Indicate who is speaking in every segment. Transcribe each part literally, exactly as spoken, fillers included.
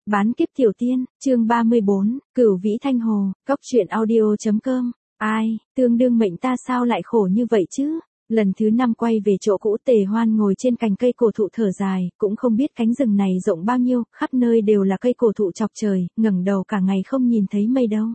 Speaker 1: Bán kiếp tiểu tiên, chương ba mươi bốn, Cửu Vĩ Thanh Hồ, Cốc truyện audio.com. Ai, tương đương mệnh ta sao lại khổ như vậy chứ? Lần thứ năm quay về chỗ cũ, Tề Hoan ngồi trên cành cây cổ thụ thở dài, cũng không biết cánh rừng này rộng bao nhiêu, khắp nơi đều là cây cổ thụ chọc trời, ngẩng đầu cả ngày không nhìn thấy mây đâu.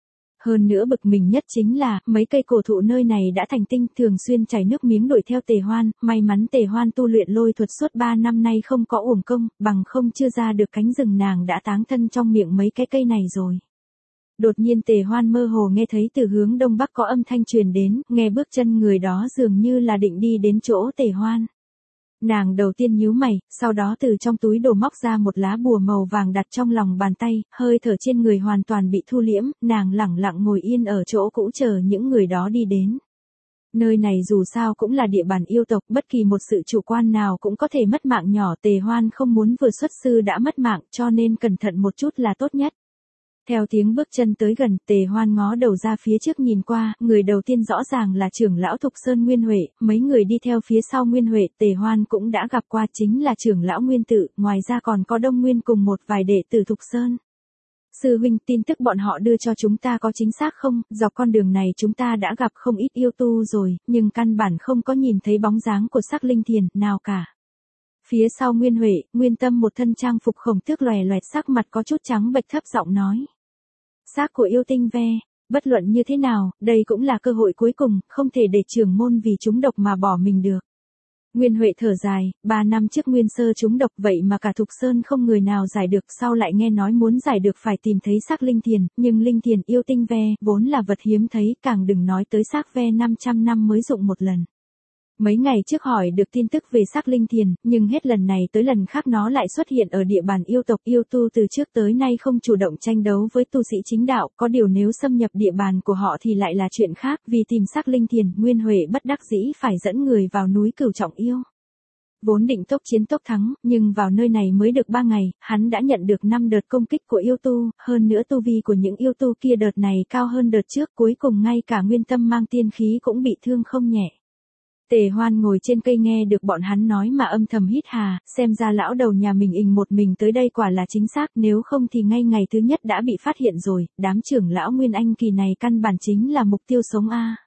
Speaker 1: Hơn nữa bực mình nhất chính là, mấy cây cổ thụ nơi này đã thành tinh, thường xuyên chảy nước miếng đuổi theo Tề Hoan, may mắn Tề Hoan tu luyện lôi thuật suốt ba năm nay không có uổng công, bằng không chưa ra được cánh rừng nàng đã táng thân trong miệng mấy cái cây này rồi. Đột nhiên Tề Hoan mơ hồ nghe thấy từ hướng đông bắc có âm thanh truyền đến, nghe bước chân người đó dường như là định đi đến chỗ Tề Hoan. Nàng đầu tiên nhíu mày, sau đó từ trong túi đồ móc ra một lá bùa màu vàng đặt trong lòng bàn tay, hơi thở trên người hoàn toàn bị thu liễm, nàng lẳng lặng ngồi yên ở chỗ cũ chờ những người đó đi đến. Nơi này dù sao cũng là địa bàn yêu tộc, bất kỳ một sự chủ quan nào cũng có thể mất mạng nhỏ. Tề Hoan không muốn vừa xuất sư đã mất mạng, cho nên cẩn thận một chút là tốt nhất. Theo tiếng bước chân tới gần, Tề Hoan ngó đầu ra phía trước nhìn qua, người đầu tiên rõ ràng là trưởng lão Thục Sơn Nguyên Huệ, mấy người đi theo phía sau Nguyên Huệ, Tề Hoan cũng đã gặp qua, chính là trưởng lão Nguyên Tự, ngoài ra còn có Đông Nguyên cùng một vài đệ tử Thục Sơn. Sư huynh, tin tức bọn họ đưa cho chúng ta có chính xác không? Dọc con đường này chúng ta đã gặp không ít yêu tu rồi, nhưng căn bản không có nhìn thấy bóng dáng của Sắc Linh Thiền nào cả. Phía sau Nguyên Huệ, Nguyên Tâm một thân trang phục khổng tước lòe loẹt, sắc mặt có chút trắng bệch, thấp giọng nói. Xác của yêu tinh ve, bất luận như thế nào, đây cũng là cơ hội cuối cùng, không thể để trưởng môn vì trúng độc mà bỏ mình được. Nguyên Huệ thở dài, ba năm trước Nguyên Sơ trúng độc vậy mà cả Thục Sơn không người nào giải được, sau lại nghe nói muốn giải được phải tìm thấy xác Linh Thiền, nhưng Linh Thiền yêu tinh ve, vốn là vật hiếm thấy, càng đừng nói tới xác ve năm trăm năm mới dụng một lần. Mấy ngày trước hỏi được tin tức về xác Linh Thiền, nhưng hết lần này tới lần khác nó lại xuất hiện ở địa bàn yêu tộc. Yêu tu từ trước tới nay không chủ động tranh đấu với tu sĩ chính đạo, có điều nếu xâm nhập địa bàn của họ thì lại là chuyện khác. Vì tìm xác Linh Thiền, Nguyên Huệ bất đắc dĩ phải dẫn người vào núi Cửu Trọng Yêu. Vốn định tốc chiến tốc thắng, nhưng vào nơi này mới được ba ngày, hắn đã nhận được năm đợt công kích của yêu tu, hơn nữa tu vi của những yêu tu kia đợt này cao hơn đợt trước, cuối cùng ngay cả Nguyên Tâm mang tiên khí cũng bị thương không nhẹ. Tề Hoan ngồi trên cây nghe được bọn hắn nói mà âm thầm hít hà, xem ra lão đầu nhà mình ình một mình tới đây quả là chính xác, nếu không thì ngay ngày thứ nhất đã bị phát hiện rồi, đám trưởng lão Nguyên Anh kỳ này căn bản chính là mục tiêu sống a.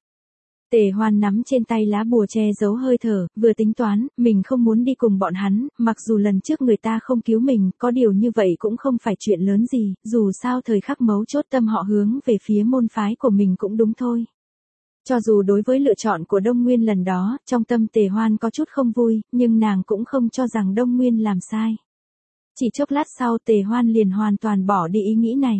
Speaker 1: Tề Hoan nắm trên tay lá bùa che giấu hơi thở, vừa tính toán, mình không muốn đi cùng bọn hắn, mặc dù lần trước người ta không cứu mình, có điều như vậy cũng không phải chuyện lớn gì, dù sao thời khắc mấu chốt tâm họ hướng về phía môn phái của mình cũng đúng thôi. Cho dù đối với lựa chọn của Đông Nguyên lần đó, trong tâm Tề Hoan có chút không vui, nhưng nàng cũng không cho rằng Đông Nguyên làm sai. Chỉ chốc lát sau Tề Hoan liền hoàn toàn bỏ đi ý nghĩ này.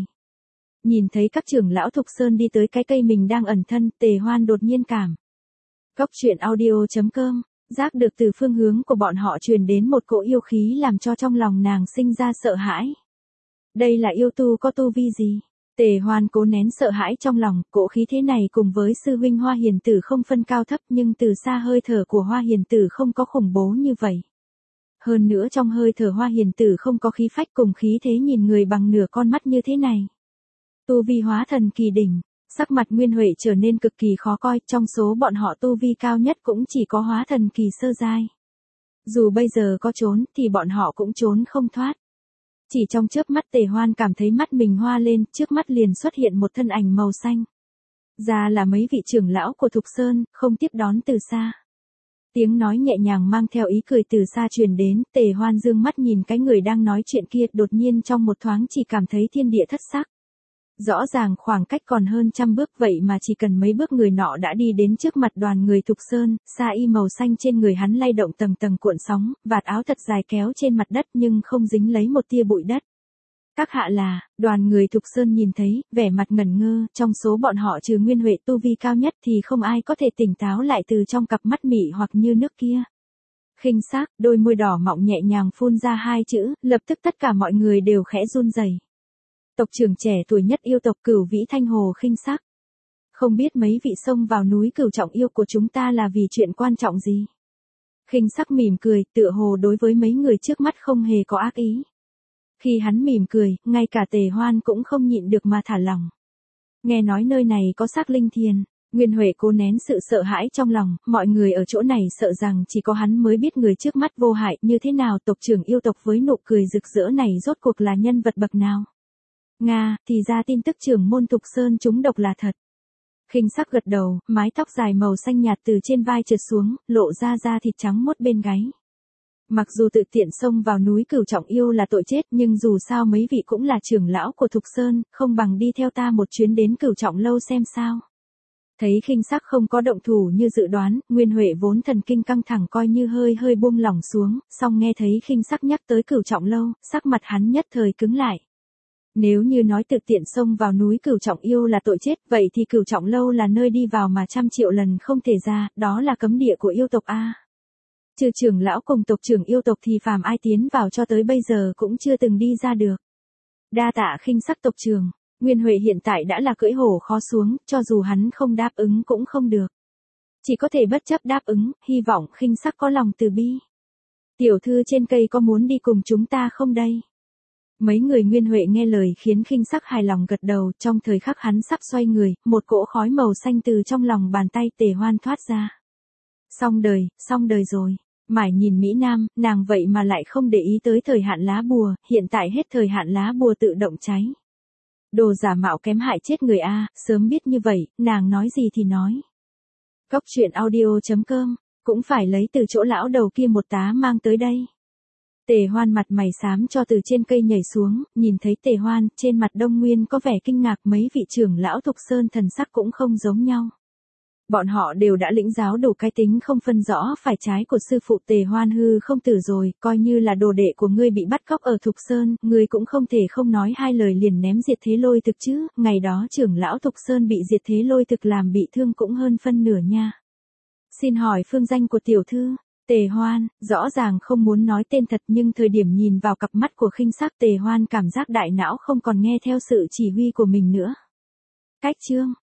Speaker 1: Nhìn thấy các trưởng lão Thục Sơn đi tới cái cây mình đang ẩn thân, Tề Hoan đột nhiên cảm. Cốc truyện audio.com, giác được từ phương hướng của bọn họ truyền đến một cỗ yêu khí làm cho trong lòng nàng sinh ra sợ hãi. Đây là yêu tu có tu vi gì? Tề Hoan cố nén sợ hãi trong lòng, cỗ khí thế này cùng với sư huynh Hoa Hiền Tử không phân cao thấp, nhưng từ xa hơi thở của Hoa Hiền Tử không có khủng bố như vậy. Hơn nữa trong hơi thở Hoa Hiền Tử không có khí phách cùng khí thế nhìn người bằng nửa con mắt như thế này. Tu vi hóa thần kỳ đỉnh, sắc mặt Nguyên Huệ trở nên cực kỳ khó coi, trong số bọn họ tu vi cao nhất cũng chỉ có hóa thần kỳ sơ giai. Dù bây giờ có trốn thì bọn họ cũng trốn không thoát. Chỉ trong chớp mắt Tề Hoan cảm thấy mắt mình hoa lên, trước mắt liền xuất hiện một thân ảnh màu xanh. Ra là mấy vị trưởng lão của Thục Sơn, không tiếp đón từ xa. Tiếng nói nhẹ nhàng mang theo ý cười từ xa truyền đến, Tề Hoan dương mắt nhìn cái người đang nói chuyện kia, đột nhiên trong một thoáng chỉ cảm thấy thiên địa thất sắc. Rõ ràng khoảng cách còn hơn trăm bước vậy mà chỉ cần mấy bước người nọ đã đi đến trước mặt đoàn người Thục Sơn, sa y màu xanh trên người hắn lay động tầng tầng cuộn sóng, vạt áo thật dài kéo trên mặt đất nhưng không dính lấy một tia bụi đất. Các hạ là, đoàn người Thục Sơn nhìn thấy, vẻ mặt ngẩn ngơ, trong số bọn họ trừ Nguyên Huệ tu vi cao nhất thì không ai có thể tỉnh táo lại từ trong cặp mắt mị hoặc như nước kia. Khinh sắc, đôi môi đỏ mọng nhẹ nhàng phun ra hai chữ, lập tức tất cả mọi người đều khẽ run rẩy. Tộc trưởng trẻ tuổi nhất yêu tộc Cửu Vĩ Thanh Hồ Khinh sắc. Không biết mấy vị xông vào núi Cửu Trọng Yêu của chúng ta là vì chuyện quan trọng gì? Khinh sắc mỉm cười, tựa hồ đối với mấy người trước mắt không hề có ác ý. Khi hắn mỉm cười, ngay cả Tề Hoan cũng không nhịn được mà thả lỏng. Nghe nói nơi này có xác Linh Thiền. Nguyên Huệ cố nén sự sợ hãi trong lòng, mọi người ở chỗ này sợ rằng chỉ có hắn mới biết người trước mắt vô hại như thế nào, tộc trưởng yêu tộc với nụ cười rực rỡ này rốt cuộc là nhân vật bậc nào. Nga, thì ra tin tức trưởng môn Thục Sơn trúng độc là thật. Khinh Sắc gật đầu, mái tóc dài màu xanh nhạt từ trên vai trượt xuống, lộ ra da thịt trắng muốt bên gáy. Mặc dù tự tiện xông vào núi Cửu Trọng Yêu là tội chết, nhưng dù sao mấy vị cũng là trưởng lão của Thục Sơn, không bằng đi theo ta một chuyến đến Cửu Trọng Lâu xem sao. Thấy Khinh Sắc không có động thủ như dự đoán, Nguyên Huệ vốn thần kinh căng thẳng coi như hơi hơi buông lỏng xuống, song nghe thấy Khinh Sắc nhắc tới Cửu Trọng Lâu, sắc mặt hắn nhất thời cứng lại. Nếu như nói tự tiện xông vào núi Cửu Trọng Yêu là tội chết, vậy thì Cửu Trọng Lâu là nơi đi vào mà trăm triệu lần không thể ra, đó là cấm địa của yêu tộc A. Trừ trưởng lão cùng tộc trưởng yêu tộc thì phàm ai tiến vào cho tới bây giờ cũng chưa từng đi ra được. Đa tạ Khinh Sắc tộc trưởng. Nguyên Huệ hiện tại đã là cưỡi hổ khó xuống, cho dù hắn không đáp ứng cũng không được. Chỉ có thể bất chấp đáp ứng, hy vọng Khinh Sắc có lòng từ bi. Tiểu thư trên cây có muốn đi cùng chúng ta không đây? Mấy người Nguyên Huệ nghe lời khiến Khinh Sắc hài lòng gật đầu, trong thời khắc hắn sắp xoay người, một cỗ khói màu xanh từ trong lòng bàn tay Tề Hoan thoát ra. Xong đời, xong đời rồi. Mải nhìn Mỹ Nam, nàng vậy mà lại không để ý tới thời hạn lá bùa, hiện tại hết thời hạn lá bùa tự động cháy. Đồ giả mạo kém hại chết người A, sớm biết như vậy, nàng nói gì thì nói. Cóc truyện audio chấm com, cũng phải lấy từ chỗ lão đầu kia một tá mang tới đây. Tề Hoan mặt mày xám cho từ trên cây nhảy xuống, nhìn thấy Tề Hoan, trên mặt Đông Nguyên có vẻ kinh ngạc, mấy vị trưởng lão Thục Sơn thần sắc cũng không giống nhau. Bọn họ đều đã lĩnh giáo đủ cái tính không phân rõ phải trái của sư phụ Tề Hoan hư không tử rồi, coi như là đồ đệ của ngươi bị bắt cóc ở Thục Sơn, ngươi cũng không thể không nói hai lời liền ném diệt thế lôi thực chứ, ngày đó trưởng lão Thục Sơn bị diệt thế lôi thực làm bị thương cũng hơn phân nửa nha. Xin hỏi phương danh của tiểu thư? Tề Hoan, rõ ràng không muốn nói tên thật nhưng thời điểm nhìn vào cặp mắt của Khinh Sắc Tề Hoan cảm giác đại não không còn nghe theo sự chỉ huy của mình nữa. Cách chương